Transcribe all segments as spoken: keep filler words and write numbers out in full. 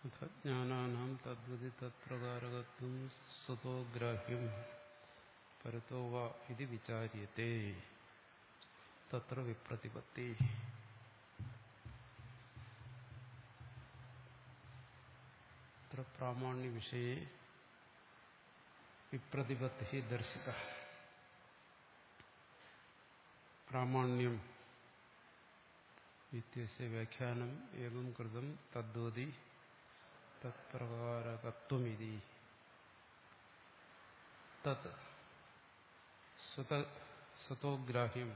ജ്ഞാനാനാം തദ്വതി തത്പ്രകാരകത്വം സ്വതോ ഗ്രാഹ്യം പരതോ വാ ഇതി വിചാര്യത്തെ തത്ര വിപ്രതിപത്തി. പ്രാമാണ്യ വിഷയെ വിപ്രതിപത്തി ദർശിത. പ്രാമാണ്യം ഇത്യസ്യ വ്യാഖ്യാനം ഏവം കൃതം തദ്വതി തത്പ്രകാരകത്വമിതി. തത് സ്വതോഗ്രാഹ്യം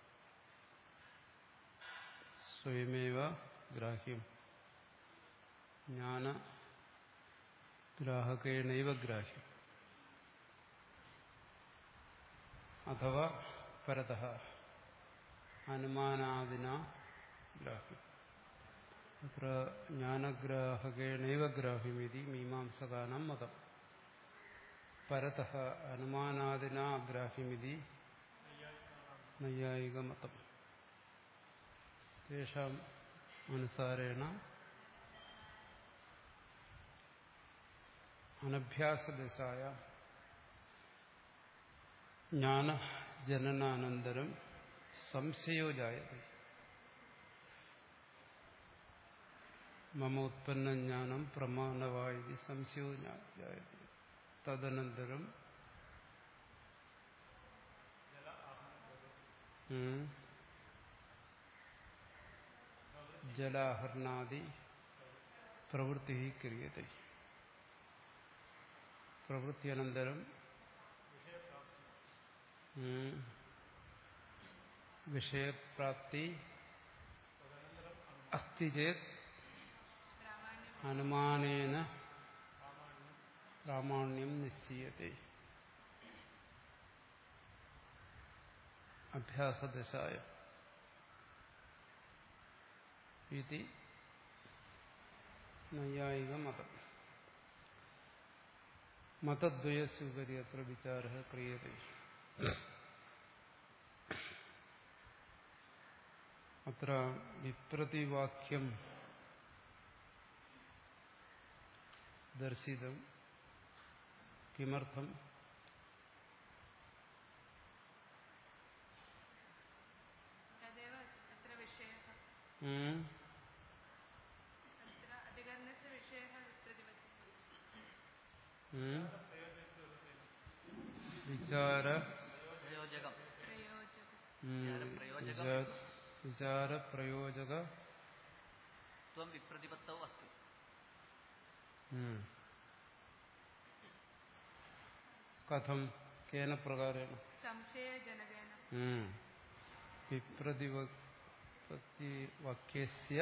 സ്വയമേവ ഗ്രാഹ്യം ജ്ഞാനഗ്രാഹകേണൈവ ഗ്രാഹ്യം അഥവാ പരതഃ അനുമാനാദിനാ ഗ്രാഹ്യം. അത്ര ജ്ഞാനഗ്രാഹകേണൈവ ഗ്രാഹ്യമിതി മീമാംസകാനാം മതം. പരതഃ അനുമാനാദിനാ ഗ്രാഹ്യമിതി നൈയായികമതം. തേഷാം അനുസാരേണ അനഭ്യാസദശായ ജ്ഞാനജനനാനന്തരം സംശയോ ജായത്തെ. മമ ഉത്പന്നജ്ഞാനം പ്രമാണവായി സംശയോ ജായത്തെ. തദനന്തരം ജലാഹരണാദി പ്രവൃത്തി ക്രിയത്തെ. പ്രവൃത്തിയനന്തരം വിഷയപ്രാപ്തി അസ്തി ചേത് അനുമാനേന പ്രാമാണ്യം നിശ്ചയത്തെ. അഭ്യാസദശായ ഇതി നൈയായിക മതം. മതദ്വയസ്യുപരി അത്ര വിചാരഃ ക്രിയത്തെ. അത്ര വിപ്രതിവാക്യം ദർശിതം. കിമർത്ഥം? വിചാര വിചാരപ്രയോജക വിപ്രതിപത്തൗ അസ്തി. കഥം കേന പ്രകാരേണ? സംശയജനകേന. വിപ്രതിപത്തിവാക്യസ്യ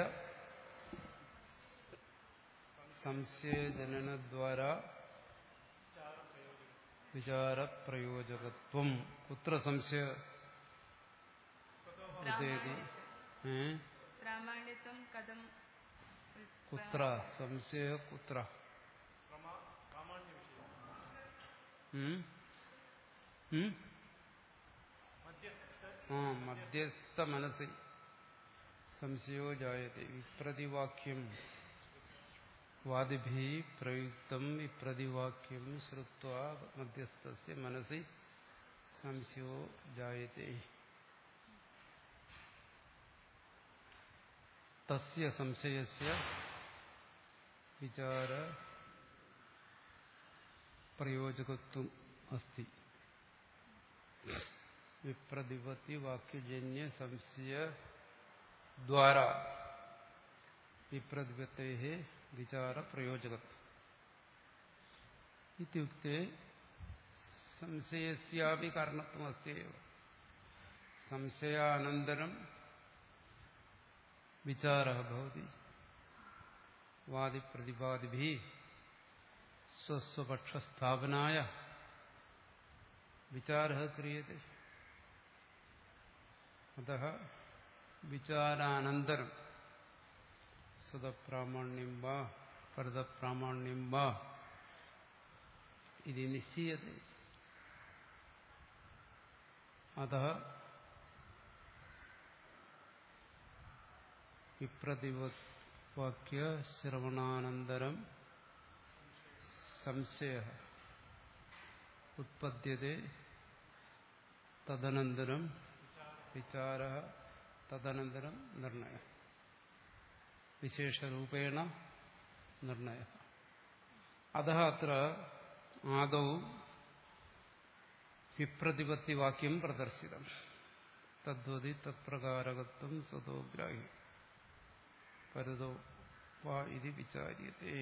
സംശയജനനദ്വാരാ വിചാരപ്രയോജകത്വം. കുത്ര സംശയ പ്രാമാണ്യത്വം കഥം? കുത്ര സംശയ? കുത്ര മധ്യസ്ഥ മനസ്സി സംശയോ ജായത്തെ. വിപ്രതിവാക്യം വാദിഭി പ്രയുക്തം വിപ്രതിവാക്യം ശ്രുത്വാ മധ്യസ്ഥസ്യ മനസ്സി സംശയോ ജായത്തെ. തസ്യ സംശയസ്യ വിചാര പ്രയോജകത്വം അസ്തി. വിപ്രതിപത്തി വാക്യജന്യ സംശയ ദ്വാരാ വിപ്രതിപത്തേഃ വിചാര പ്രയോജകത്വം ഇത്യുക്തേ സംശയസ്യാപി കാരണത്വം അസ്ത്യൈവ. സംശയാനന്തരം വിചാരഃ ഭവതി. വാദിപ്രതിവാദിഭിः സ്വസ്വപക്ഷസ്ഥാപനായ വിചാരഃ ക്രിയത്തെ. അതഃ വിചാരാനന്തരം സ്വതപ്രാമാണ്യം വാ പരതപ്രാമാണ്യം വാ ഇതി നിശ്ചയത്തെ. അതഃ വിപ്രതിപ വാക്യ ശ്രവണാനന്തരം സംശയ ഉത്പദ്യത്തെ തദനന്തരം വിചാര തദനന്തരം നിർണയ വിശേഷരൂപേണ നിർണയ. അതഃ അത്ര ആദൗ വിപ്രതിപത്തിവാക്യം പ്രദർശിതം. തദ്വതി തത്പ്രകാരകത്വം സതോഗ്രാഹി പരതോ വാ ഇതി വിചാര്യത്തെ.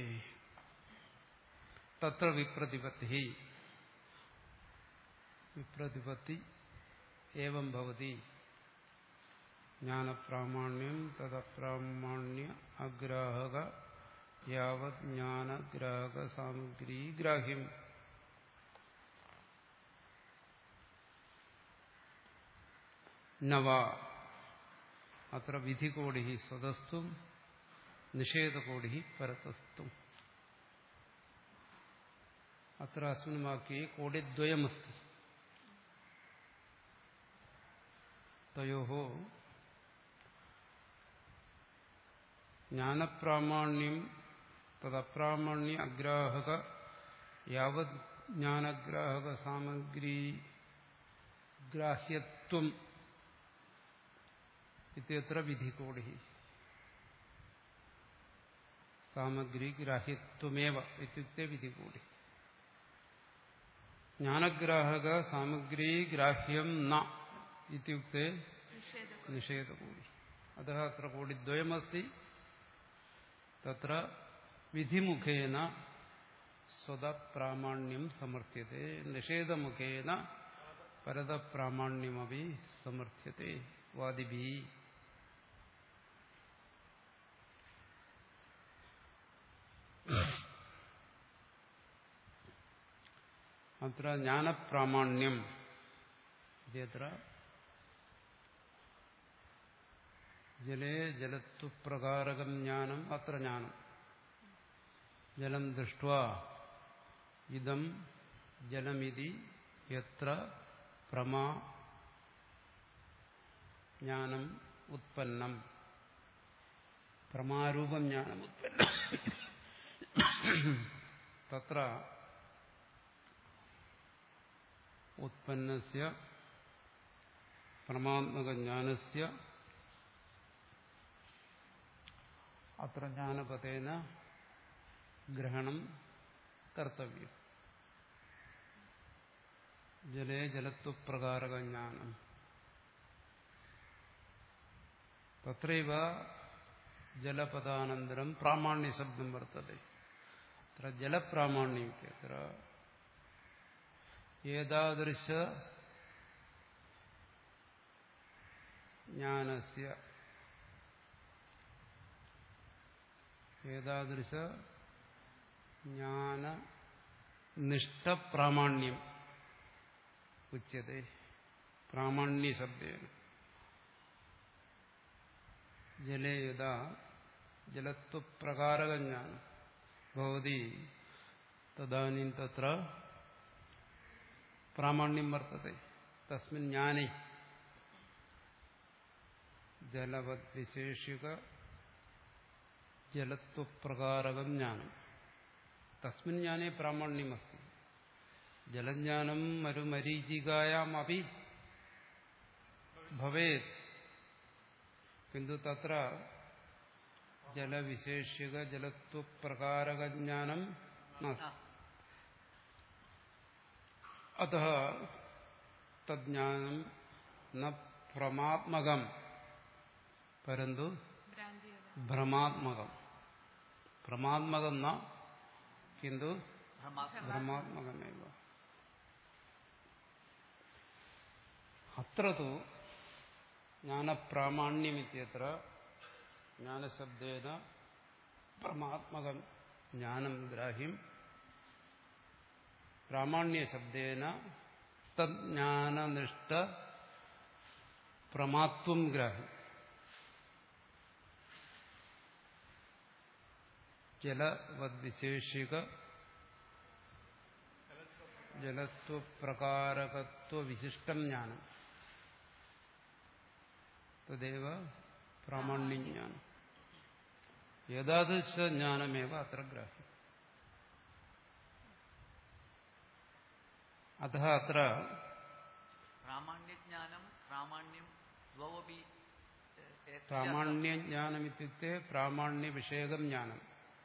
തത്ര വിപ്രതിപത്തി വിപ്രതിപത്തി ഏവം ഭവതി ജ്ഞാനപ്രാമാണ്യം തദപ്രാമാണ്യ അഗ്രാഹക യാവത് ജ്ഞാനഗ്രാഹക സാമഗ്രീ ഗ്രാഹ്യം. നവ അത്ര വിധികോടി സ്വതസ്ത്വം നിഷേധകോടി പരതസ്ത്വം. അത്ര അസ്മിൻ വാക്യേ കോടിദ്വയമസ്തി. തയോഃ ജ്ഞാനപ്രാമാണ്യം തദപ്രാമാണ്യ അഗ്രാഹക യാവത് ജ്ഞാനഗ്രാഹക സാമഗ്രീ ഗ്രാഹ്യത്വം ഇത്യത്ര വിധികോടി. സാമഗ്രി ഗ്രാഹ്യത്വമേവ ഇത്യുക്തേ വിധികോടി. ജ്ഞാനഗ്രാഹക സാമഗ്രീ ഗ്രാഹ്യം ന ഇത്യുക്തേ നിഷേധകോടി. അതഃ അത്ര കോടിദ്വയമസ്തി. തത്ര വിധിമുഖേന സ്വതപ്രാമാണ്യം സമർത്ഥ്യത്തെ നിഷേധമുഖേന പരതപ്രാമാണ്യമപി സമർത്ഥ്യത്തെ വാദിഭിഃ. അത്ര ജ്ഞാനപ്രാമാണ്യം ഇത്യത്ര ജലേ ജലത്വപ്രകാരകം ജ്ഞാനം അത്ര ജ്ഞാനം. ജലം ദൃഷ്ട്വാ ഇദം ജലമിതി യത്ര പ്രമാ ജ്ഞാനം ഉത്പന്നം പ്രമാരൂപം ജ്ഞാനം ഉത്പന്നം. തത്ര ഉത്പന്നസ്യ പ്രമാത്മകജ്ഞാനസ്യ അത്ര ജ്ഞാനപതേന ഗ്രഹണം കർത്തവ്യം. ജലേ ജലത്വപ്രകാരക ജ്ഞാനം തത്രൈവ ജലപദാനന്തരം പ്രാമാണ്യശബ്ദം വർത്തത്തെ. അത്ര ജലപ്രാമാണ്യം ഇത്യത്ര ഏതാദൃശ ജ്ഞാനസ്യ ഏതാദൃശ ജ്ഞാന നിഷ്ഠപ്രാമാണ്യം ഉച്യത്തെ പ്രാമാണ്യശബ്ദേന. ജലേ യഥാ ജലത്വപ്രകാരകജ്ഞാനം ഭവതി തദാനീം തത്ര പ്രാമാണ്യം വർത്തത്തെ. തസ്മിൻ ജ്ഞാനേ ജലവത് വിശേഷിക ജലത്വപ്രകാരകം ജ്ഞാനം തസ്മിൻ ജ്ഞാനേ പ്രാമാണ്യമസ്തി. ജലജ്ഞാനം മരുമരീചികായാം അപി ഭവേത് കിന്തു തത്ര ജലവിശേഷിക ജലത്വപ്രകാരകജ്ഞാനം നാസ്തി. അതഃ തജ്ഞാനം ന പ്രമാത്മകം പരന്തു ഭ്രമാത്മകം. ഭ്രമാത്മകം ന കിന്തു ഭ്രമാത്മകമേവ. അത്ര തു ജ്ഞാനപ്രാമാണ്യമിത്യത്ര ജ്ഞാനശബ്ദേന പ്രമാത്മകം ജ്ഞാനം ഗ്രാഹ്യം പ്രാമാണ്യശബ്ദേന തജ്ഞാനനിഷ്ഠ പ്രമാത്വം ഗ്രാഹ്യം. ജലവദ്വിശേഷിക ജലത്വപ്രകാരകത്വവിശിഷ്ടം ജ്ഞാനം തദേവ പ്രാമാണ്യജ്ഞാനം. യഥാദൃശ ജ്ഞാനമേവ അത്ര ഗ്രാഹ്യം. അതഃ അത്ര പ്രാമാണ്യജ്ഞാനം പ്രാമാണ്യം ദ്വവപി പ്രാമാണ്യജ്ഞാനം ഇത്യുക്തെ പ്രാമാണ്യ വിഷയകം ജ്ഞാനം.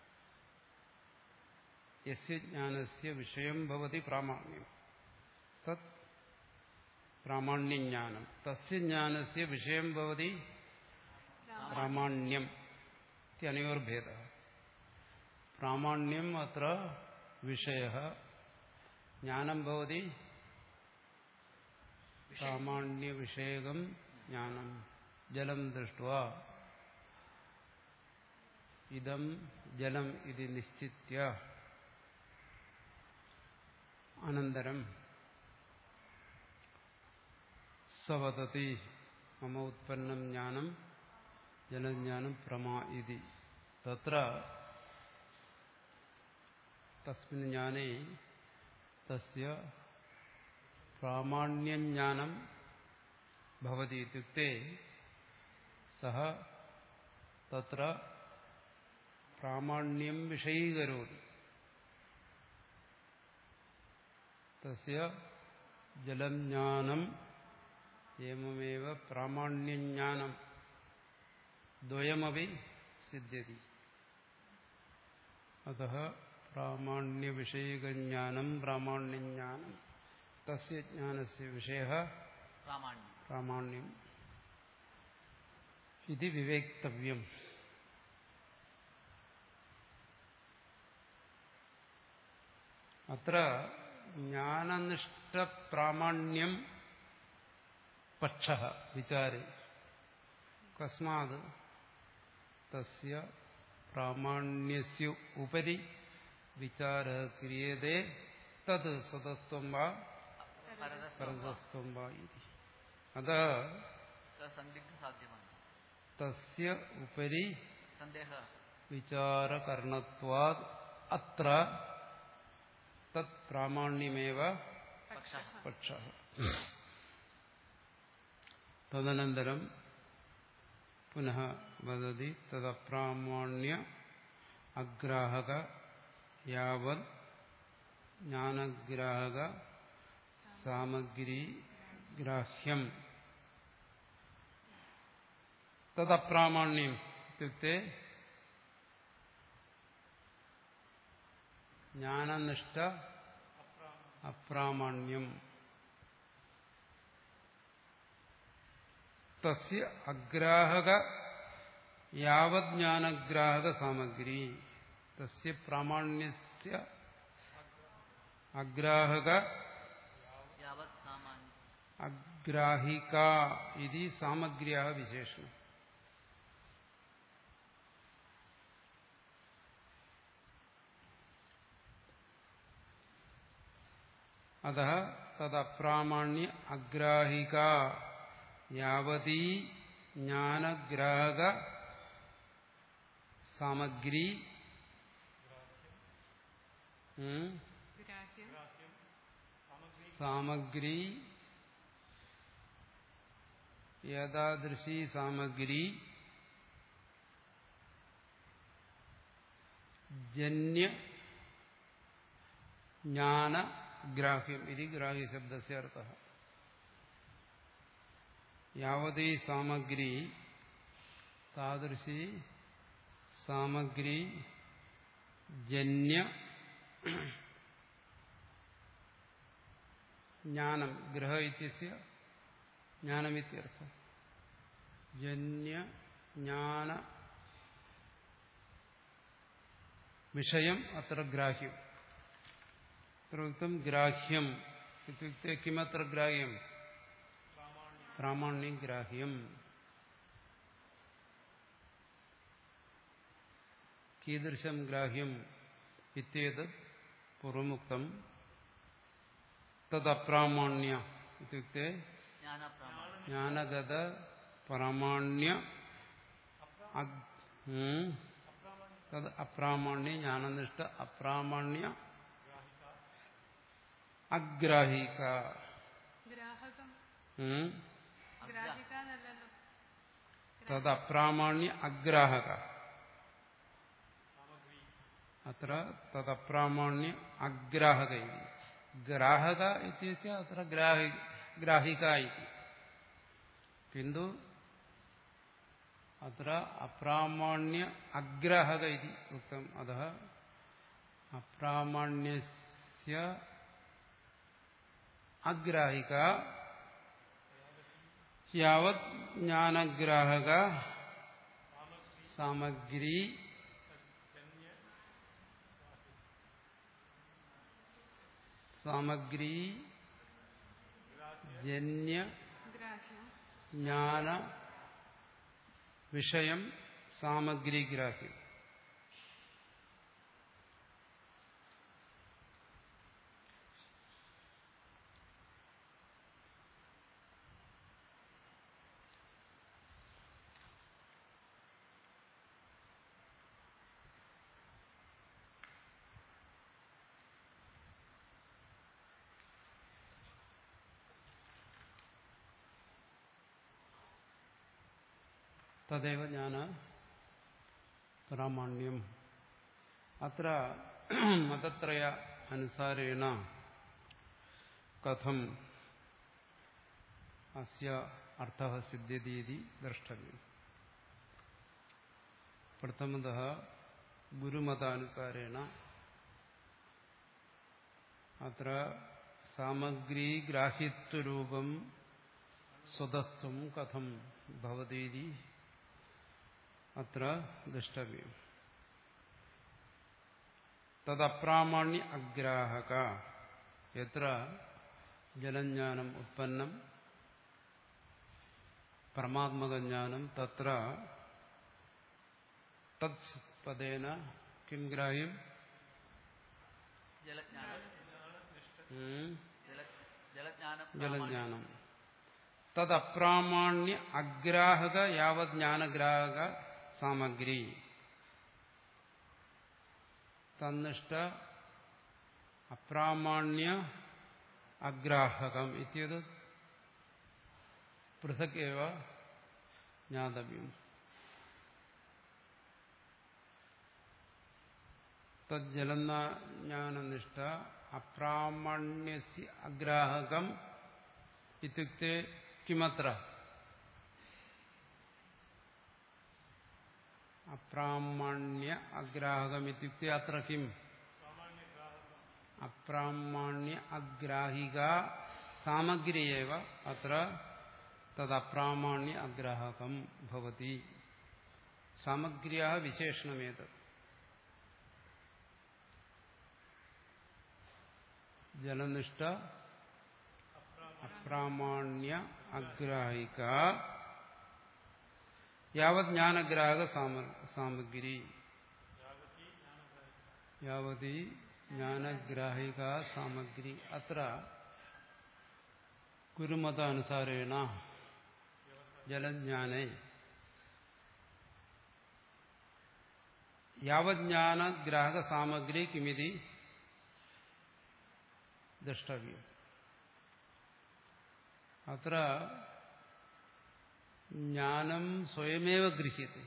യസ്യ ജ്ഞാനസ്യ വിഷയം ഭവതി പ്രാമാണ്യം തത് പ്രാമാണ്യജ്ഞാനം. തസ്യ ജ്ഞാനസ്യ വിഷയം ഭവതി പ്രാമാണ്യം ഇത്യനയോർഭേദ. പ്രാമാണ്യം അത്ര വിഷയഃ, ജ്ഞാനം ഭവതി പ്രാമാണ്യവിഷയകം ജ്ഞാനം. ജലം ദൃഷ്ട്വാ ഇദം ജലം ഇതി നിശ്ചിത്യ അനന്തരം സവദതി മമ ഉത്പന്നം ജ്ഞാനം ജലജ്ഞാനം പ്രമാ ഇതി. തത്ര തസ്മിൻ ജ്ഞാനേ തസ്യ പ്രാമാണ്യജ്ഞാനം ഭവതി ഇത്യുക്തേ സഹ തത്ര പ്രാമാണ്യം വിഷയീകരോതി. തസ്യ ജലജ്ഞാനം ഏവമേവ പ്രാമാണ്യജ്ഞാനം ദ്വയമപി സിദ്ധ്യതി. അതഃ പ്രാമാണ്യവിഷയകജ്ഞാനം പ്രാമാണ്യജ്ഞാനം തസ്യ ജ്ഞാനസ്യ വിഷയഃ പ്രാമാണ്യം ഇതി വിവേക്തവ്യം. അത്ര ജ്ഞാനനിഷ്ഠപ്രാമാണ്യം പക്ഷഃ വിചാരേ കസ്മാത് തസ്യ പ്രാമാണ്യസ്യ ഉപരി വിചാരഃ ക്രിയതേ തത് സ്വതസ്ത്വം വാ പരതസ്ത്വം വാ ഇതി. അതഃ തസ്യ ഉപരി വിചാരകരണത്വാദ് അത്ര തത് പ്രാമാണ്യമേവ പക്ഷഃ. തദനന്തരം പുനഃ വദതി തദപ്രാമാണ്യ അഗ്രാഹക യാവത് ജ്ഞാനഗ്രാഹക സാമഗ്രി ഗ്രാഹ്യം. തദപ്രാമാണ്യം ഇത്യുക്തെ ജ്ഞാനനിഷ്ഠ അപ്രാമാണ്യം. തസ്യ അഗ്രാഹക യാവത് ജ്ഞാനഗ്രാഹക സാമഗ്രി. തസ്യ പ്രാമാണ്യസ്യ അഗ്രാഹക അഗ്രാഹിക ഇതി സാമഗ്ര്യാ വിശേഷണം. അതഃ തദപ്രാമാണ്യ അഗ്രാഹിക യാവതീ ജ്ഞാനഗ്രാഹക സാമഗ്രി സാമഗ്രി യഥാദൃശി സാമഗ്രി ജന്യ ജ്ഞാന ഗ്രാഹ്യം ഇതി ഗ്രാഹ്യശബ്ദസ്യ അർത്ഥഃ. യാവതീ സാമഗ്രി താദൃശി സാമഗ്രി ജന്യ ജ്ഞാനം. ഗ്രഹ ഇത്യസ്യ ജ്ഞാനമിത്യർത്ഥം. ജന്യ ജ്ഞാന വിഷയം അത്ര ഗ്രാഹ്യം. പ്രയുക്തം ഗ്രാഹ്യം ഇത്യുക്തെ കിമത്ര ഗ്രാഹ്യം? പ്രാമാണ്യം ഗ്രാഹ്യം. കീദൃശം ഗ്രാഹ്യം ഇത്യേതത് പൂർവമുക്തം. തദപ്രാമാണ്യ ഇത്യുക്തെ ജ്ഞാനഗത പ്രാമാണ്യ തദ് അപ്രാമാണ്യ ജ്ഞാനനിഷ്ഠ അപ്രാമാണ്യ അഗ്രാഹിക. തദ് അപ്രാമാണ്യ അഗ്രാഹക അത്ര തദപ്രാമാണ്യ അഗ്രാഹക ഇതി. ഗ്രാഹക ഇത്യസ്യ അത്ര ഗ്രാഹി ഗ്രാഹിക ഇതി. കിന്തു അത്ര അപ്രാമാണ്യ അഗ്രാഹക ഇതി ഉക്തം. അതഃ അപ്രാമാണ്യസ്യ അഗ്രാഹിക യാവത് ജ്ഞാനഗ്രാഹക സാമഗ്രി സാമഗ്രി ജന്യ ഗ്രാഹ്യം ജ്ഞാന വിഷയം സാമഗ്രിഗ്രാഹ്യം. തദേവ ജ്ഞാന പ്രാമാണ്യം. അത്ര മതത്രയ അനുസാരേണ കഥം അസ്യ അർത്ഥഃ സിദ്ധ്യതി ഇതി ദ്രഷ്ടവ്യം. പ്രഥമതഃ ഗുരുമതാനുസാരേണ അത്ര സാമഗ്രീഗ്രാഹ്യത്വരൂപം സ്വതസ്ത്വം കഥം ഭവതീതി അത്ര ദ്രഷ്ടവ്യം. തദപ്രാമാണ്യ അഗ്രാഹക യത്ര ജലജ്ഞാനം ഉത്പന്നം പരമാത്മകജ്ഞാനം തത്ര തത് പദേന കിം ഗ്രാഹ്യം? ജലജ്ഞാനം. തദപ്രാമാണ്യ അഗ്രാഹക യാവത് ജ്ഞാനഗ്രാഹക സാമഗ്രി തന്നിഷ്ട അപ്രാമാണ്യ അഗ്രാഹകം ഇത്യത് പൃഥക് ഏവ ജ്ഞാതവ്യം. തജ്ജലജ്ഞാനനിഷ്ഠ അപ്രാമാണ്യസ്യ അഗ്രാഹകം ഇത്യുക്തേ കിമത്ര? അപ്രാമാണ്യ അഗ്രാഹകം ഇത്യുക്തേ അത്ര കിം? അപ്രാമാണ്യ അഗ്രാഹിക സാമഗ്രി ഏവ അത്ര തദപ്രാമാണ്യ അഗ്രാഹകം ഭവതി. സാമഗ്ര്യാ വിശേഷണമേതത്. ജലനിഷ്ഠ അപ്രാമാണ്യ അഗ്രാഹിക യാവത് ജ്ഞാനഗ്രാഹക സാമഗ്രി യാവതി ജ്ഞാനഗ്രാഹിക സാമഗ്രി. അത്ര ഗുരുമതാനുസാരേണ ജലജ്ഞാനേ യാവത് ജ്ഞാനഗ്രാഹക സാമഗ്രി കിമിതി ദ്രഷ്ടവ്യം. അത്ര ജ്ഞാനം സ്വയമേവ ഗൃഹ്യത്തെ.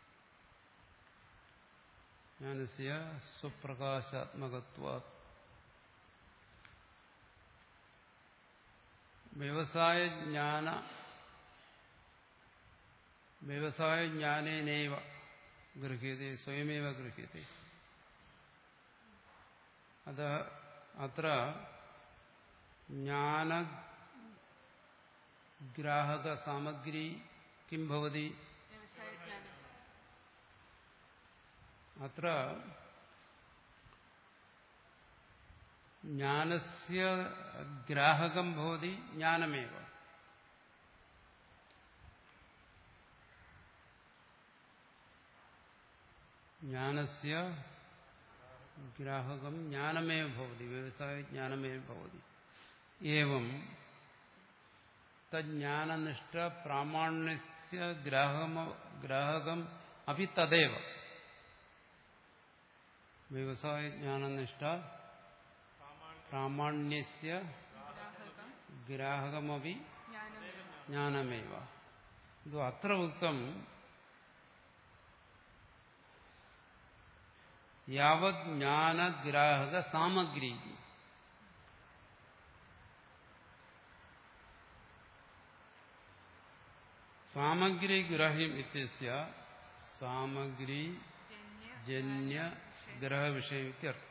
ജ്ഞാനസ്യ സ്വപ്രകാശാത്മകത്വാത്. വ്യവസായ ജ്ഞാന വ്യവസായ ജ്ഞാനേനൈവ ഗൃഹ്യത്തെ, സ്വയമേവ ഗൃഹ്യത്തെ. അത് അത്ര ജ്ഞാനഗ്രാഹക സാമഗ്രി കിം ഭവതി? വ്യവസായജ്ഞാനം. അത്ര ജ്ഞാനസ്യ ഗ്രാഹകം ഭവതി ജ്ഞാനമേവ. ജ്ഞാനസ്യ ഗ്രാഹകം ജ്ഞാനമേവ ഭവതി, വ്യവസായ ജ്ഞാനമേവ ഭവതി. ഏവം തജ്ഞാനനിഷ്ഠ പ്രാമാണ്യസ്യ ഗ്രാഹകം അപി തദേവ. വ്യവസായ ജ്ഞാനനിഷ്ഠ പ്രാമാണ്യസ്യ ഗ്രാഹകമപി ജ്ഞാനമേവ. ഇത് അത്ര ഉക്തം യാവത് ജ്ഞാനഗ്രാഹക സാമഗ്രി. സാമഗ്രി ഗ്രാഹ്യം ഇത്യസ്യ സാമഗ്രി ജന്യ ഗ്രഹ വിഷയം ഇത്യർത്ഥ.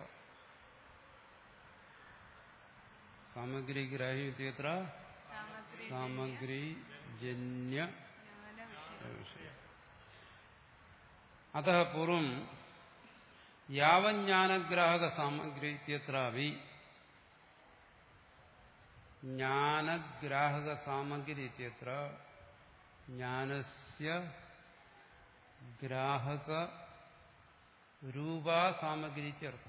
സാമഗ്രി ഗ്രാഹ്യം ഇത്യത്ര സാമഗ്രി ജന്യ വിഷയം. അത പൂർവം യാവജ്ഞാനഗ്രാഹക സാമഗ്രി ഇത്യത്രാപി ജ്ഞാനഗ്രാഹക സാമഗ്രി ഇത്യത്ര ജ്ഞാനസ്യ ഗ്രാഹക രൂപാ സാമഗ്രി ഇത്യർത്ഥ.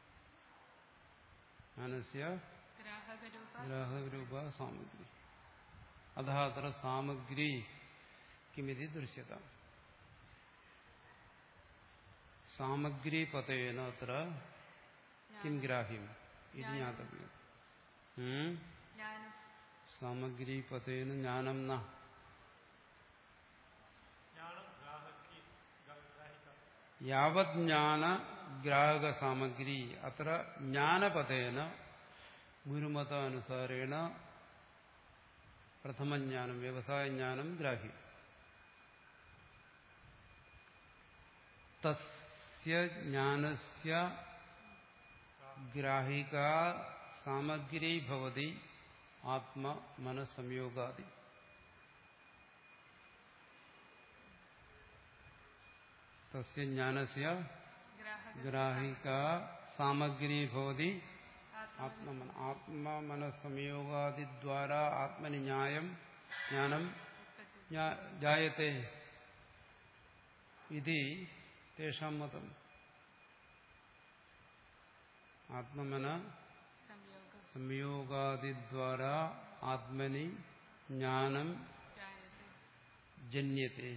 ജ്ഞാനസ്യ ഗ്രാഹകരൂപാ സാമഗ്രി. അതഃ അത്ര സാമഗ്രി കിമിതി ദൃശ്യത. സാമഗ്രി പതേന അത്ര കിം ഗ്രാഹ്യം ഇത് ജ്ഞാതവ്യം. സാമഗ്രി പതേന ജ്ഞാനം ന യാവത് ജ്ഞാന ഗ്രാഹക സാമഗ്രി അത്ര ജ്ഞാനപതേന ഗുരുമതാനുസാരേണ പ്രഥമജ്ഞാനം വ്യവസായജ്ഞാനം ഗ്രാഹ്യം. തസ്യ ജ്ഞാനസ്യ ഗ്രാഹിക സാമഗ്രി ഭവതി ആത്മമനഃസംയോഗാദി. തസ്യ ജ്ഞാനസ്യ ഗ്രാഹിക സാമഗ്രി ഭവതി ആത്മമന ആത്മമനഃസംയോഗാദിദ്വാരാ ആത്മനി ജ്ഞായം ജ്ഞാനം ജായത്തെ ഇതി തേഷാം മതം. ആത്മമന സംയോഗാദിദ്വാരാ ആത്മനി ജ്ഞാനം ജന്യത്തെ.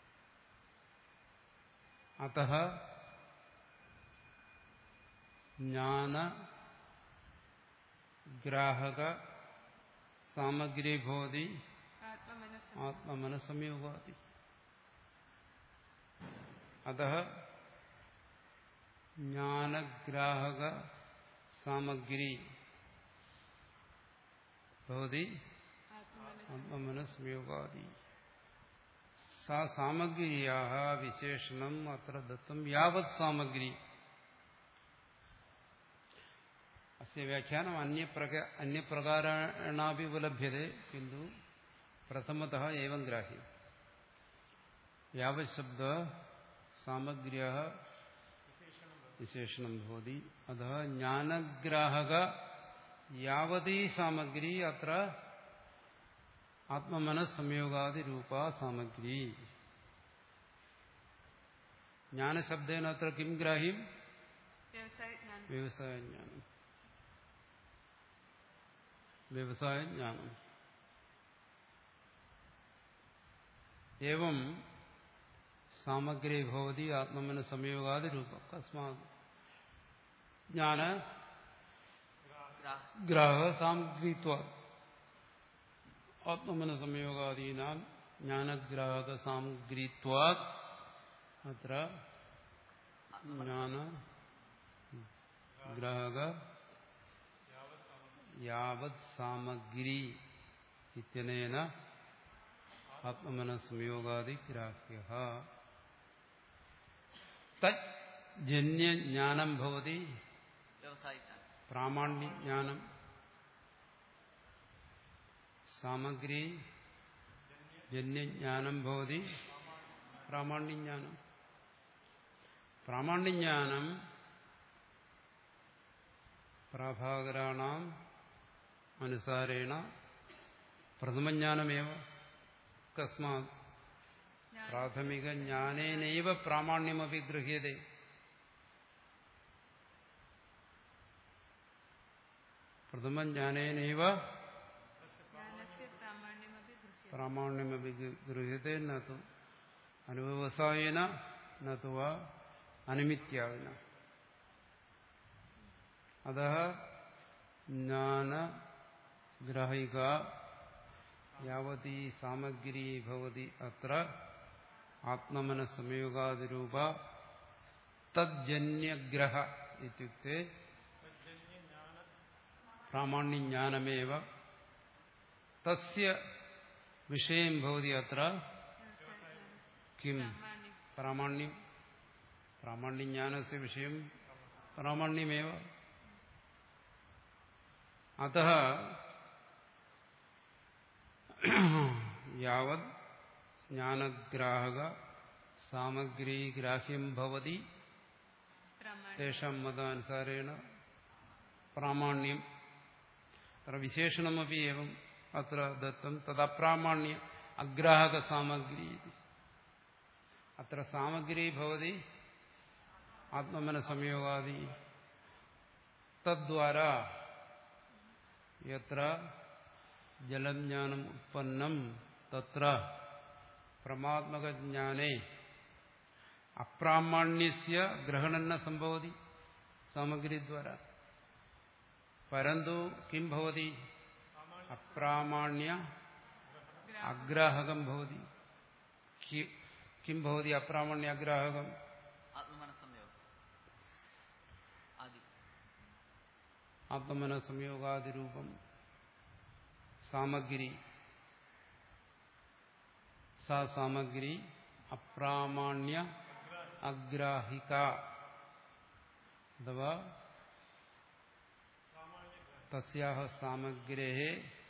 അതഃ ജ്ഞാന ഗ്രാഹക സാമഗ്രി ഭവതി ആത്മമനഃസംയോഗാദി. അതഃ ജ്ഞാനഗ്രാഹക സാമഗ്രി ഭവതി ആത്മമനഃസംയോഗാദി. സാ സാമഗ്രിയാഃ വിശേഷണം അത്ര ദത്തം യാവത് സാമഗ്രി. അസ്യ വ്യാഖ്യാനം അന്യപ്രകാരേണാപി ഉപലഭ്യത്തെ കിന്തു പ്രഥമതഃ ഏവം ഗ്രാഹ്യം. യാവത് ശബ്ദ സാമഗ്ര്യാഃ വിശേഷണം ഭവതി. അതഃ ജ്ഞാനഗ്രാഹക യാവതീ സാമഗ്രി അത്ര ആത്മമനഃസംയോഗാദിരൂപാ സാമഗ്രി. ജ്ഞാനശബ്ദേന അത്ര കിം ഗ്രാഹ്യം? വ്യവസായജ്ഞാനം. വ്യവസായജ്ഞാനം. ഏവം സാമഗ്രി ഭവതി ആത്മമനഃസംയോഗാദിരൂപം. കസ്മാത് ജ്ഞാന ഗ്രാഹക സാമഗ്രിത്വാ ആത്മമനഃസംയോഗാദീനാം ജ്ഞാനഗ്രാഹക സാമഗ്രിത്വാ അത്ര ജ്ഞാന ഗ്രാഹക യാവത് സാമഗ്രി ഇത്യനേന ആത്മമനഃസംയോഗാദി ഗ്രാഹ്യഃ. തത് ജന്യജ്ഞാനം ഭവതി പ്രാമാണ്യജ്ഞാനം. സാമഗ്രി ജന്യജ്ഞാനം ഭവതി പ്രാമാണ്യജ്ഞാനം. പ്രാമാണ്യജ്ഞാനം പ്രാഭാകരാണാം അനുസാരേണ പ്രഥമജ്ഞാനമേവ. കസ്മാത് പ്രാഥമിക ജ്ഞാനേനൈവ പ്രാമാണ്യമപി ഗൃഹ്യതേ. പ്രഥമജ്ഞാനേനൈവ പ്രാമാണ്യമപി ഗൃഹ്യതേ നതു അനുവ്യവസായേന നതു വാ അനിമിത്യാവിന. അതഃ ജ്ഞാനഗ്രാഹിക യാവതീ സാമഗ്രി ഭവതി അത്ര ആത്മമനഃസംയോഗാദിരൂപ തജ്ജന്യഗ്രഹ ഇത്യുക്തെ പ്രാമാണ്യജ്ഞാനമേവ തസ്യ വിഷയം ഭവതി അത്ര കിം പ്രാമാണ്യം പ്രാമാണ്യജ്ഞാനസ്യ വിഷയം പ്രാമാണ്യമേവ അതഃ യാവത് ജ്ഞാനഗ്രാഹക സാമഗ്രീഗ്രാഹ്യം ഭവതി തേഷാം മതാനുസാരേണ പ്രാമാണ്യം അത്ര വിശേഷണമപി ഏവം അത്ര ദത്തം തദപ്രാമാണ്യ അഗ്രാഹക സാമഗ്രി അത്ര സാമഗ്രി ഭവതി ആത്മമനസംയോഗാദി തദ്വാരാ യത്ര ജലജ്ഞാനം ഉത്പന്നം തത്ര പ്രമാത്മകജ്ഞാനേ അപ്രാമാണ്യസ്യ ഗ്രഹണം ന സംഭവതി സാമഗ്രിദ്വാരാ പരന്തു കിം ഭവതി അപ്രാമാണ്യ അഗ്രാഹകം ഭവതി കിം ഭവതി അപ്രാമാണ്യ അഗ്രാഹകം ആത്മനസംയോഗാദിരൂപം സാമഗ്രി സാ സാമഗ്രി അപ്രാമാണ്യ അഗ്രാഹിക അഥവാ തസ്യാഹ സാമഗ്രേഃ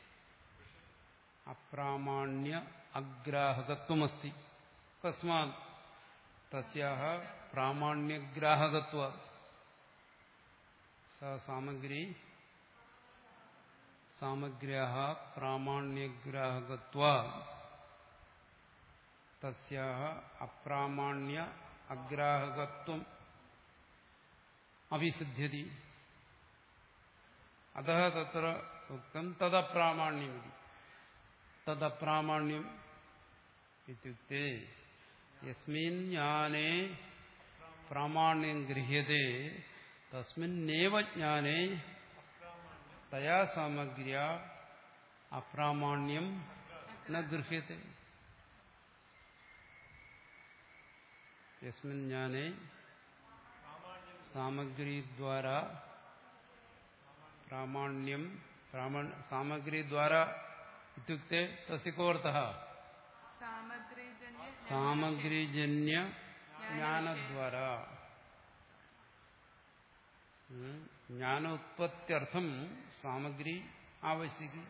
അപ്രാമാണ്യ അഗ്രാഹകത്വമസ്തി തസ്മാത് തസ്യാഹ പ്രാമാണ്യഗ്രാഹകത്വാത് സാ സാമഗ്രി സാമഗ്ര്യാഃ പ്രാമാണ്യഗ്രാഹകത്വാത് തസ്യാഹ അപ്രാമാണ്യ അഗ്രാഹകത്വം അവിസിദ്ധ്യതി അതഃ തത്ര ഉക്തം തദപ്രാമാണ്യം തദപ്രാമാണ്യം ഇത്യുക്തേ യസ്മിൻ ജ്ഞാനേ പ്രാമാണ്യം ഗൃഹ്യതേ തസ്മിന്നേവ ജ്ഞാനേ തയാ സാമഗ്ര്യാ അപ്രാമാണ്യം ന ഗൃഹ്യത്തെ യസ്മിൻ ജ്ഞാനേ സാമഗ്രിദ്വാരാ പ്രാമാണ്യം സാമഗ്രിദ്വാരാ ഇത്യുക്തേ തസ്യ കോർത്ഥഃ സാമഗ്രിജന്യ ജ്ഞാനദ്വാരാ ജ്ഞാനോത്പത്യർത്ഥം സാമഗ്രി ആവശ്യകി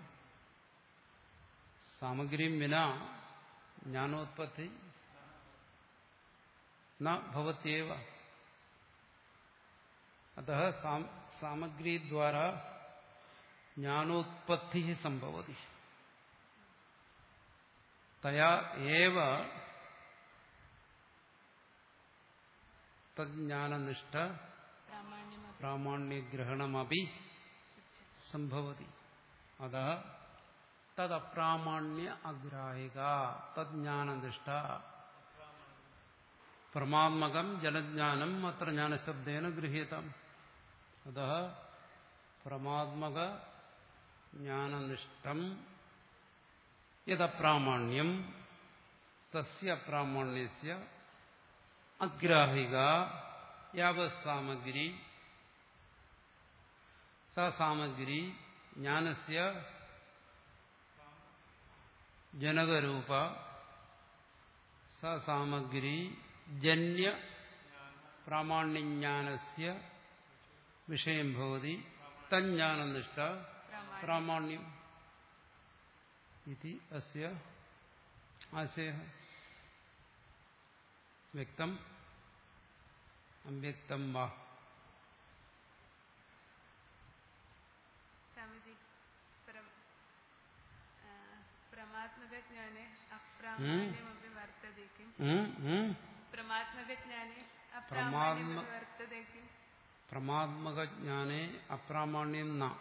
സാമഗ്രിം വിനാ ജ്ഞാനോത്പത്തി ന ഭവത്യവ അതഃ സാമഗ്രിദ്വാരാ ജ്ഞാനോത്പത്തി സംഭവതി തയാ ഏവ തജ്ഞാനനിഷ്ഠ പ്രാമാണ്യഗ്രഹണമപി സംഭവതി അതഃ തദപ്രാമാണ്യ അഗ്രാഹിക തജ്ഞാനനിഷ്ഠ പ്രമാത്മകം ജലജ്ഞാനം അത്ര ജ്ഞാനശബ്ദേന ഗൃഹ്യതം അതഃ പ്രമാത്മക ജ്ഞാനനിഷ്ഠം യദപ്രാമാണ്യം തസ്യ പ്രാമാണ്യസ്യ അഗ്രാഹിക യാവത് സാമഗ്രി സാ സാമഗ്രി ജ്ഞാനസ്യ ജനകരൂപ സാ സാമഗ്രി ജന്യ പ്രാമാണ്യജ്ഞാനസ്യ വിഷയം ഭവതി തജ്ഞാനനിഷ്ഠ പ്രാമാണ്യം ഇതി അസ്യ ആശയഃ വ്യക്തം അവ്യക്തം വാ പ്രമാത്മകജ്ഞാനെ അപ്രാമാണ്യമപി വർത്തതേ കിം പ്രമാത്മകജ്ഞാനെ അപ്രാമാണ്യമപി വർത്തതേ കിം പ്രമാത്മകജ്ഞാനെ അപ്രാമാണ്യം ന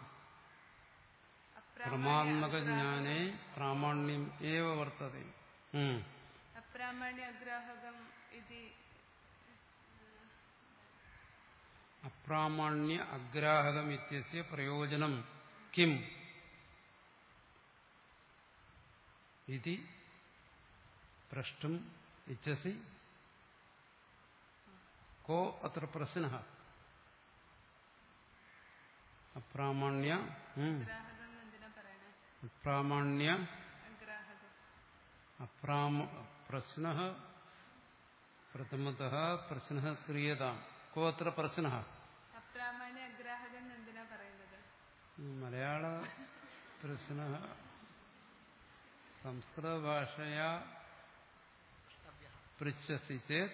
പ്രമാത്മകജ്ഞാനെ പ്രാമാണ്യം ഏവ വർത്തതേ അപ്രാമാണ്യ അഗ്രാഹകം ഇതി അപ്രാമാണ്യ അഗ്രാഹകം ഇത്യസ്യ പ്രയോജനം കിം ഇതി പ്രഷ്ടും ഇച്ഛസി കോ അത്ര പ്രശ്നഃ അപ്രാമാണ്യ അഗ്രാഹകം എന്തിനാ പറയണേ? അപ്രാമാണ്യ അഗ്രാഹകം. അപ്രാമ പ്രശ്നഃ പ്രഥമതഃ പ്രശ്നഃ ക്രിയതാം കോ അത്ര പ്രശ്നഃ. അപ്രാമാണ്യ അഗ്രാഹകം എന്തിനാ പറയുന്നത്? മലയാള പ്രശ്നഃ സംസ്കൃതഭാഷയാ പൃച്ഛസി ചേത്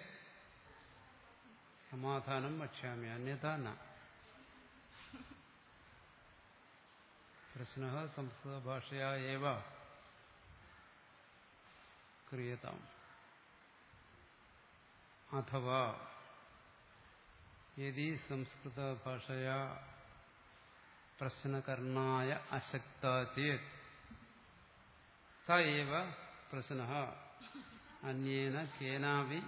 സമാധാനം വക്ഷ്യാമി അന്യഥാ ന. പ്രശ്നഃ സംസ്കൃതഭാഷയാ ഏവ ക്രിയതാം അഥവാ യദി സംസ്കൃതഭാഷയാ പ്രശ്നകർണായ അശക്താ ചേത് സ ഏവ പ്രശ്നഃ അന്യേന കേനാപി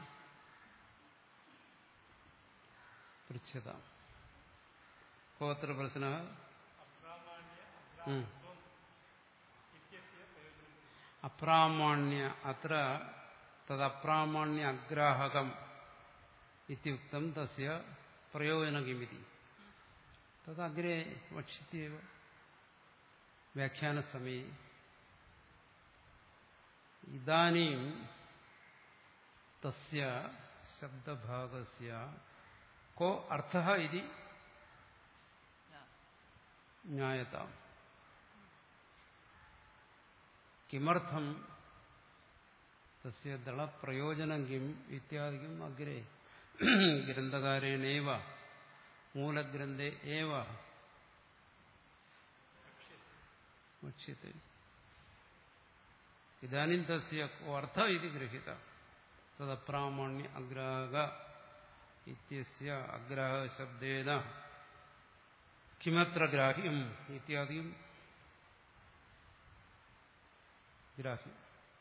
പൃച്ഛതാം. കോത്ര പ്രശ്നഃ അപ്രാമാണ്യ അത്ര തദപ്രാമാണ്യ അഗ്രാഹകം ഇത്യുക്തം തസ്യ പ്രയോജനം കിമിതി തദഗ്രേ വക്ഷ്യത്യേവ വ്യാഖ്യാനസമയെ. ഇദാനീം തസ്യ ശബ്ദഭാഗസ്യ കോ അർത്ഥഃ ഇതി ജ്ഞായതാം. കിമർത്ഥം തസ്യ ദളപ്രയോജനം കിം ഇത്യാദികം അഗ്രേ ഗ്രന്ഥകാരേണേവ മൂലഗ്രന്ഥേ ഏവ വക്ഷ്യത്തെ. ഇദാനീം തസ്യ കോ അർത്ഥഃ ഇതി ഗൃഹീത തദപ്രാമാണ്യ അഗ്രാഹക ഇത്യസ്യ അഗ്രാഹക ശബ്ദേന കിമത്ര ഗ്രാഹ്യം ഇത്യാദിയും ഗ്രാഹ്യം.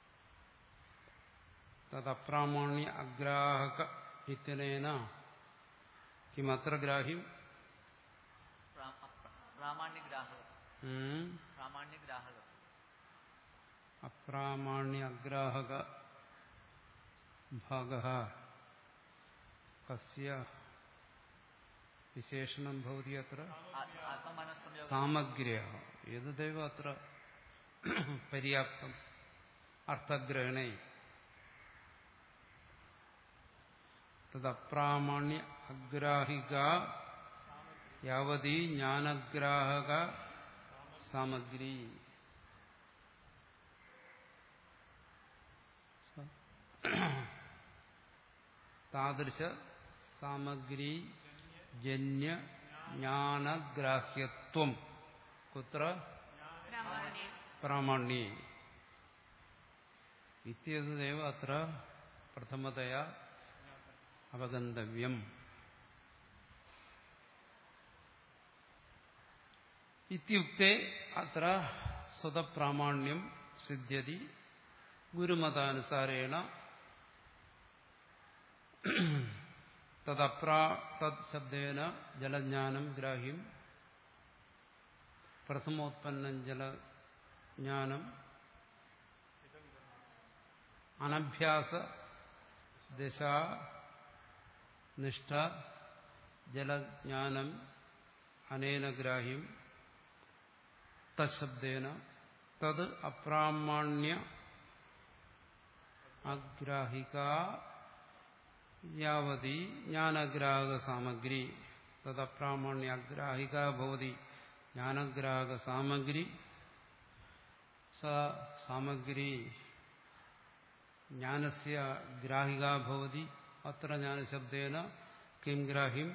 തദപ്രാമാണ്യ അഗ്രാഹക ഇത്യനേന കിമത്ര ഗ്രാഹ്യം പ്രാമാണ്യഗ്രാഹകം. പ്രാമാണ്യഗ്രാഹകം അപ്രാമാണ്യ അഗ്രാഹക ഭാഗഃ കസ്യ വിശേഷണം ഭവതി അത്ര ആത്മമനസ്സംയോഗ സാമഗ്ര്യഃ ഏതദേവ അത്ര പര്യാപ്തം അർത്ഥഗ്രഹണേ. തദപ്രാമാണ്യ അഗ്രാഹിക യാവതി ജ്ഞാനഗ്രാഹക സാമഗ്രി. താദൃശ സാമഗ്രി ജന്യ ജ്ഞാനഗ്രാഹ്യത്വം കുത്ര പ്രാമാണ്യം. പ്രാമാണ്യേ ഇത്യതദേവ അത്ര പ്രഥമതയാ അവഗന്തവ്യം. ഇത്യുക്തേ അത്ര സ്വതപ്രാമാണ്യം സിദ്ധ്യതി ഗുരുമതാനുസാരേണ. തദപ്രാ തത് ശബ്ദേന ജലജ്ഞാനം ഗ്രാഹ്യം പ്രഥമോത്പന്നം ജലജ്ഞാനം അനഭ്യാസ ദശാ നിഷ്ഠ ജലജ്ഞാനം അനേന ഗ്രാഹ്യം തശബ്ദേന തത് അപ്രാമാണ്യ അഗ്രാഹിക യാവതി ജ്ഞാനഗ്രാഹക സാമഗ്രി. തദപ്രാമാണ്യ അഗ്രാഹിക ഭവതി ജ്ഞാനഗ്രാഹക സാമഗ്രി. സ സാമഗ്രി ജ്ഞാനസ്യ ഗ്രാഹിക ഭവതി. അത്ര ജ്ഞാനശബ്ദേന കിം ഗ്രാഹ്യം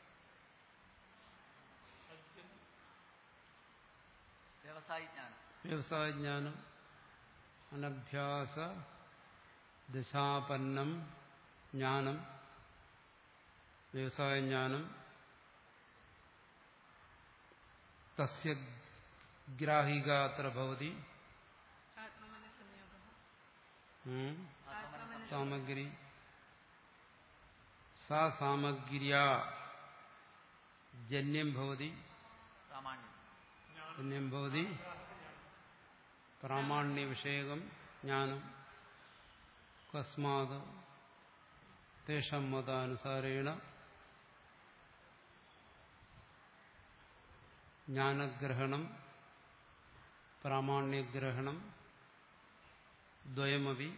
വ്യവസായിജ്ഞാനം. വ്യവസായജ്ഞാനം അനഭ്യാസ ദശാപന്നം ജ്ഞാനം വ്യവസായജ്ഞാനം തസ്യ ഗ്രാഹിക അത്ര ഭവതി ആത്മമനസ്സംയോഗം. സാമഗ്രി. സാ സാമഗ്ര്യാ ജന്യം ഭവതി പ്രാമാണ്യം. ജന്യം ഭവതി പ്രാമാണ്യവിഷയകം ജ്ഞാനം. കസ്മാത് തേഷാം മതാനുസാരേണ ജ്ഞാനഗ്രഹണം പ്രാമാണ്യഗ്രഹണം ദ്വയമപി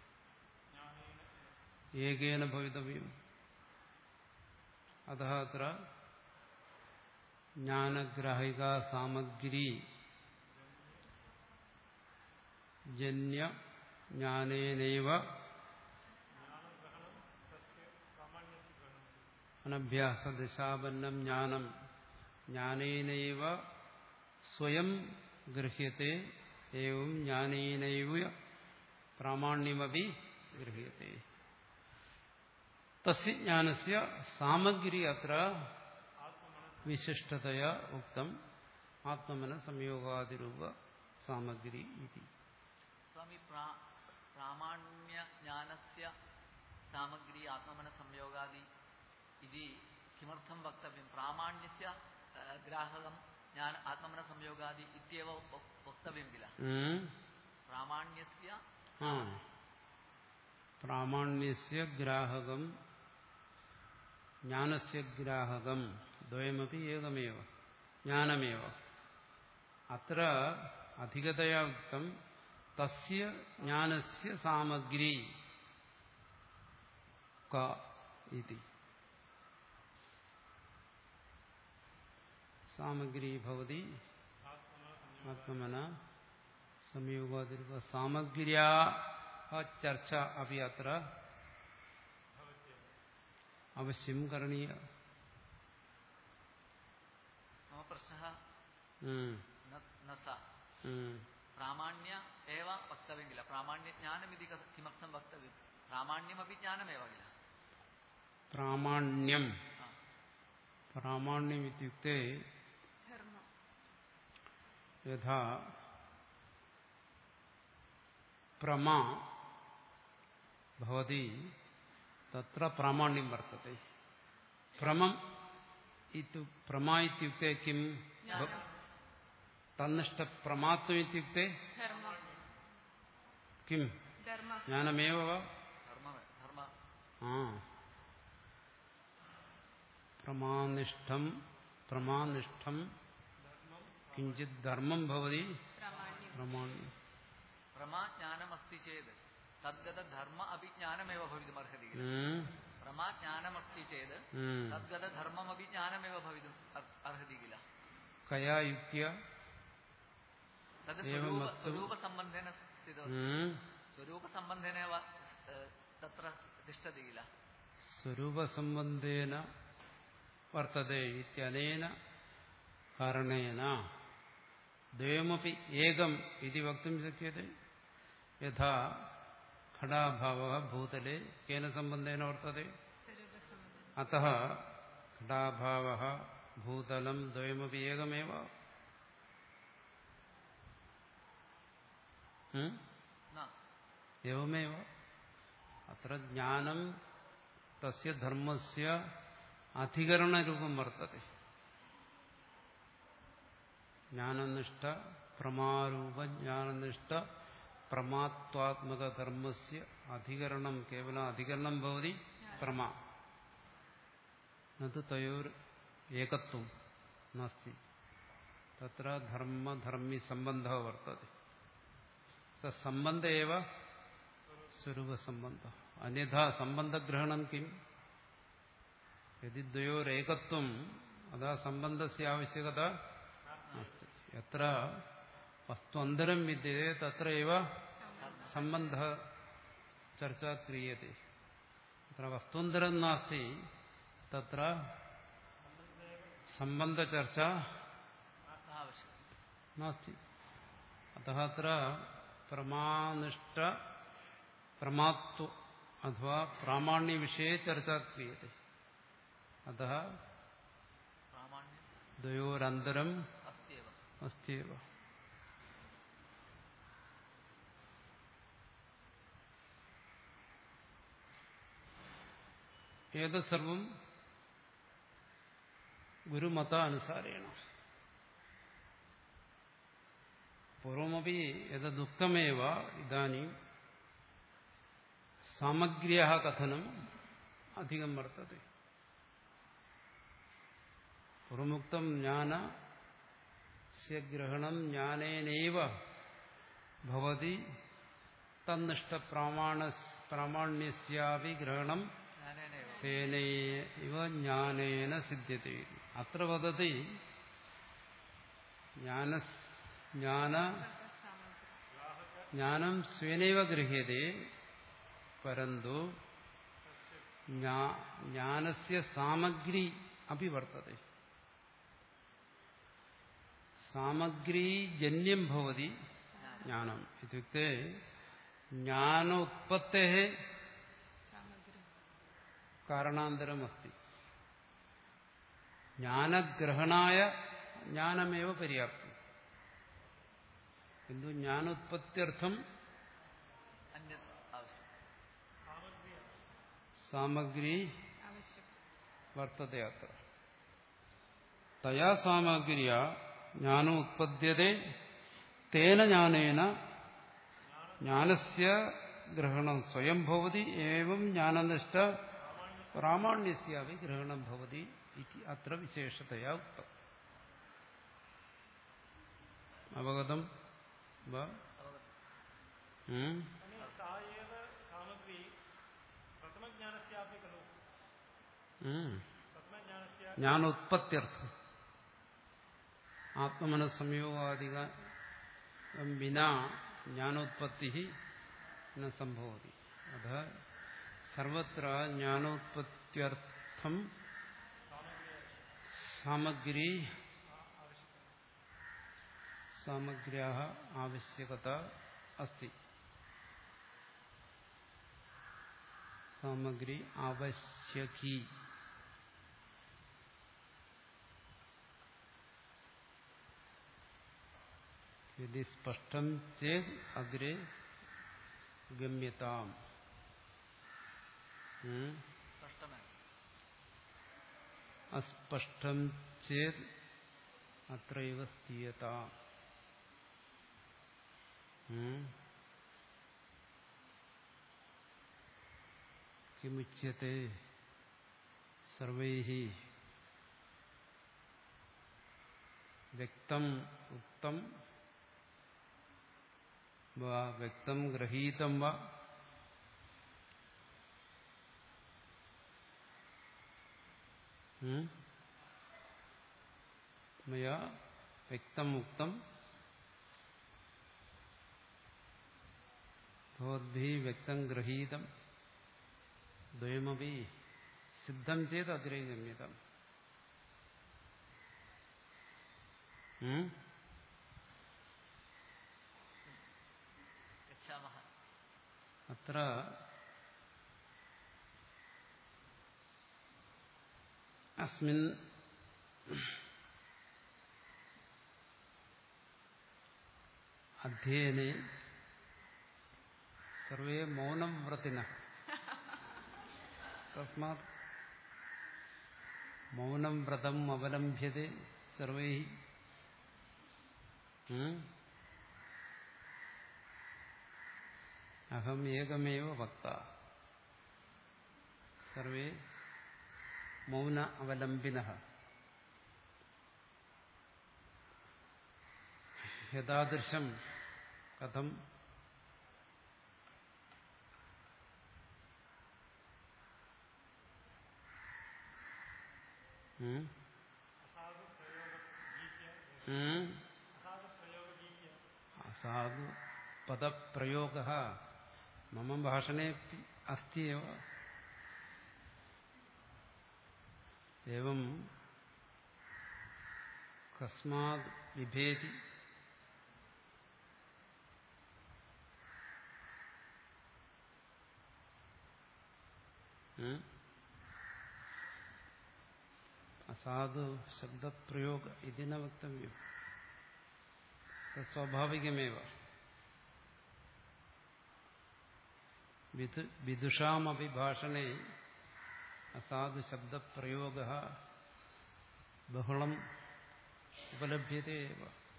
ഏകേന ഭവിതവ്യം. അതഃ അത്ര ജ്ഞാനഗ്രാഹിക സാമഗ്രി ജന്യ ജ്ഞാനേനൈവ അനഭ്യാസദശാപന്നം ജ്ഞാനം ജ്ഞാനേനൈവ സ്വയം ഗൃഹ്യത്തെ ഏവം ജ്ഞാനേനൈവ പ്രാമാണ്യമപി ഗൃഹ്യത്തെ. തസ്യ ജ്ഞാനസ്യ സാമഗ്രി അത്ര വിശിഷ്ടതയാ ഉക്തം ആത്മമന സംയോഗാദിരൂപ സാമഗ്രി ഇതി. സ്വാമി, പ്രാമാണ്യ ജ്ഞാനസ്യ സാമഗ്രി ആത്മമന സംയോഗാദി ഇതി കിമർത്ഥം വക്തവ്യം? പ്രാമാണ്യസ്യ ഗ്രാഹകം ജ്ഞാന ആത്മമന സംയോഗാദി ഇത്യവ വക്തവ്യം കില. പ്രാമാണ്യസ്യ പ്രാമാണ്യസ്യ ഗ്രാഹകം ജ്ഞാനസ്യ ഗ്രാഹകം ദ്വയമപി ഏകമേവ ജ്ഞാനമേവ. അത്ര അധികതയാ ഉക്തം തസ്യ ജ്ഞാനസ്യ സാമഗ്രി ക ഇതി. സാമഗ്രി ഭവതി ആത്മന സംയോഗാദിരൂപ സാമഗ്ര്യാ ചർച്ച അപി അത്ര അവശ്യം കരണീയ. മമ പ്രശ്നഃ ന സ പ്രാമാണ്യ ഏവ വക്തവ്യം കില. പ്രാമാണ്യ ജ്ഞാനമിതി കിമർത്ഥം വക്തവ്യം? പ്രാമാണ്യമപി ജ്ഞാനമേവ കില. പ്രാമാണ്യം പ്രാമാണ്യം ഇത്യുക്തേ യഥാ പ്രമാ ഭവതി തത്ര പ്രാമാണ്യം വർത്തത്തെ. പ്രമം പ്രമാ ഇത്യുക്തേ കിം? തന്നിഷ്ട പ്രമാത്വം ഇത്യുക്തേ കിം? ജ്ഞാനമേവ വാ? ആ പ്രമാനിഷ്ഠം പ്രമാനിഷ്ഠം കിഞ്ചിത് ധർമ്മം ഭവതി പ്രമാണ്യം. പ്രമാ ജ്ഞാനമസ്തി ചേത് തദ്ഗത ധർമ്മ അപി ജ്ഞാനമേവ ഭവിതും അർഹതി. പ്രമാ ജ്ഞാനമസ്തി ചേത് തദ്ഗത ധർമ്മമപി ജ്ഞാനമേവ ഭവിതും അർഹതി കില. കയാ യുക്ത്യാ? തത് സ്വരൂപസംബന്ധേന സ്ഥിതം. സ്വരൂപസംബന്ധേന തത്ര തിഷ്ഠതി കില. സ്വരൂപസംബന്ധേന വർത്തതേ ഇത്യനേന കാരണേന ദ്വയമപി ഏകം ഇതി വക്തും ശക്യത്തെ. യഥാ ഘടാഭാവഃ ഭൂതലേ കേന സംബന്ധേന വർത്തതേ? അതഃ ഘടാഭാവഃ ഭൂതലം ദ്വയമപി ഏകമേവ. एवमेव अत्र ज्ञानं तस्य धर्मस्य अधिकरणरूपं वर्तते. ज्ञाननिष्ठ प्रमारूप ज्ञाननिष्ठ प्रमात्वात्मकधर्मस्य अधिकरणं केवलं अधिकरणं भवति प्रमा. न तु तयोर् एकत्वं नास्ति. तत्र धर्मधर्मिसम्बन्धः वर्तते. स सम्बन्ध एव स्वरूपसम्बन्धः. अन्यथा सम्बन्धग्रहणं किम्? यदि द्वयोरेकत्वम् अतः सम्बन्धस्य आवश्यकता नास्ति. यत्र वस्तुअन्तरं विद्यते तत्र एव सम्बन्धः चर्चा क्रियते. तत्र वस्तुअन्तरं नास्ति तत्र सम्बन्धचर्चा नास्ति. अतः अत्र प्रमानिष्ठ प्रमात्व अथवा प्रामाण्य विषये चर्चा क्रियते. अतः द्वयोरन्तरम् अस्त्येव. एतत् सर्वं गुरुमतानुसारेण. पूर्वमपि एतदुक्तमेव. इदानीं सामग्र्याः कथनम् अधिकं वर्तते. पूर्वमुक्तं ज्ञान അസ്യ ഗ്രഹണം ജ്ഞാനേനൈവ ഭവതി തന്നിഷ്ട പ്രാമാണ പ്രാമാണ്യസ്യാപി ഗ്രഹണം ജ്ഞാനേനൈവ തേനൈവ ജ്ഞാനേന സിദ്ധ്യത്തെ. അത്ര വദതി ജ്ഞാന ജ്ഞാന ജ്ഞാനം സ്വേനൈവ ഗൃഹ്യത്തെ പരന്തു ജ്ഞാനസ്യ സാമഗ്രി അപി വർത്തത്തെ. സാമഗ്രീജന്യം ഭവതി ജ്ഞാനം ഇത്യുക്തെ ജ്ഞാനോത്പത്തേഃ കാരണാന്തരമസ്തി. ജ്ഞാനഗ്രഹണായ ജ്ഞാനമേവ പര്യാപ്തം. കിന്തു ജ്ഞാനോത്പത്യർത്ഥം അന്യത് ആവശ്യം. സാമഗ്രി ആവശ്യം. വർത്തത്തെ അത്ര. തയാ സാമഗ്രിയ ജ്ഞാനം ഉത്പദ്യത്തെ തേന ജ്ഞാനേന ജ്ഞാനസ്യ ഗ്രഹണം സ്വയം ഭവതി ഏവം ജ്ഞാനനിഷ്ഠ പ്രാമാണ്യസ്യാപി ഗ്രഹണം ഭവതി ഇതി അത്ര വിശേഷതയാ ഉക്തം. അവഗതം വാ? ഉം? ഉം. ജ്ഞാനോത്പത്യർത്ഥം ആത്മനഃസംയോഗാദിക വിനാ ജ്ഞാനോത്പത്തി ന സംഭവതി. അത സർവത്ര ജ്ഞാനോത്പത്യർത്ഥം സാമഗ്രി സാമഗ്ര്യാഃ ആവശ്യകത അസ്തി. സാമഗ്രി ആവശ്യകി. യദി സ്പഷ്ടം ചേത് അഗ്രേ ഗമ്യതാം. സ്പഷ്ടമാണ്. അസ്പഷ്ടം ചേത് അത്രൈവ സ്ഥീയതാം. കിമുച്യത്തെ സർവൈഃ വ്യക്തം ഉക്തം വാ വ്യക്തം ഗൃഹീതം വാ മയാ വ്യക്തം ഉക്തം ഭവദ്ഭിഃ വ്യക്തം ഗൃഹീതം ദ്വയമപി സിദ്ധം ചേത് അഗ്രേ ഗമ്യതാം. അത്ര അസ്മിൻ അധ്യയനെ സർവേ മൗനം വ്രതിനഃ. തസ്മാത് മൗനം വ്രതം അവലംബ്യത്തെ സർവൈഃ. അഹം ഏകമേവ വക്ത. സർവേ മൗന അവലംബിനഃ. യഥാദൃശം കഥം അസാധു പദപ്രയോഗഃ മമ ഭാഷണേ അസ്തി ഏവ. ഏവം കസ്മാത് വിഭേതി അസാധു ശബ്ദപ്രയോഗ ഇതി ന വക്തവ്യം. സ്വാഭാവികമേവ. വിദുഷാമപി ഭാഷണേ അസാധു ശബ്ദപ്രയോഗഃ ബഹുളം ഉപലഭ്യത്തെ ഏവ.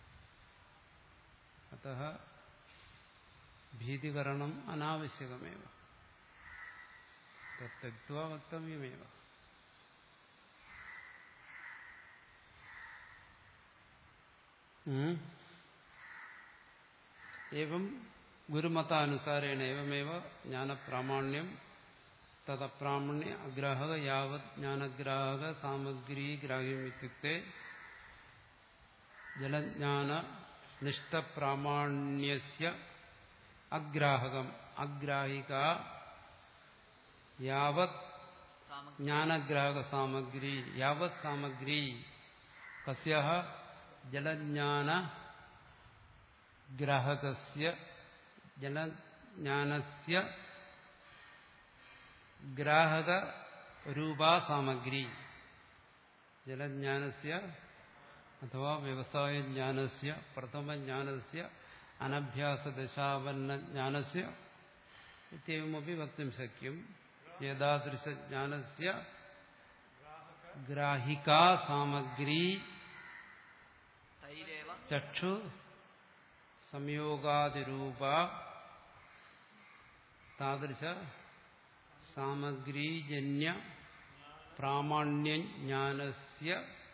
അതഃ ഭീതികരണം അനാവശ്യകമേവ. തത്ത്വാ വക്തവ്യമേവ. एवं गुरुमतानुसारेण एवमेव ज्ञानप्रामाण्यं तदप्रामाण्य अग्राहक यावत् ज्ञानग्राहक सामग्री ग्राह्यम् इत्युक्ते जलज्ञान निष्ठप्रामाण्यस्य अग्राहकम् अग्राहिका यावत् ज्ञानग्राहक सामग्री यावत् सामग्री कस्याः जलज्ञान ग्राहकस्य जलज्ञानस्य ग्राहक रूपा सामग्री जलज्ञानस्य अथवा व्यवसाय ज्ञानस्य प्रथम ज्ञानस्य अनभ्यासदशावन्न ज्ञानस्य इत्येवमपि वक्तुं शक्यं एतादृश ज्ञानस्य ग्राहिका सामग्री चक्षु संयोगादिरूपा तादृश सामग्रीजन्य प्रामाण्य ज्ञानस्य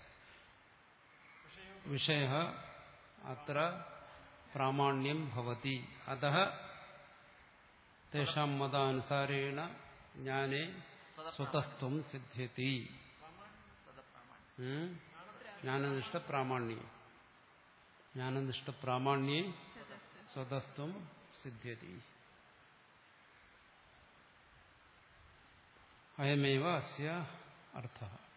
विषयः अत्र प्रामाण्यं भवति अतः तेषां मतानुसारेण ज्ञाने स्वतस्त्वं सिद्ध्यति ज्ञाननिष्ठ प्रामाण्ये ज्ञाननिष्ठ प्रामाण्ये स्वतस्त्वं सिद्ध्यति अयमेव अस्य अर्थः।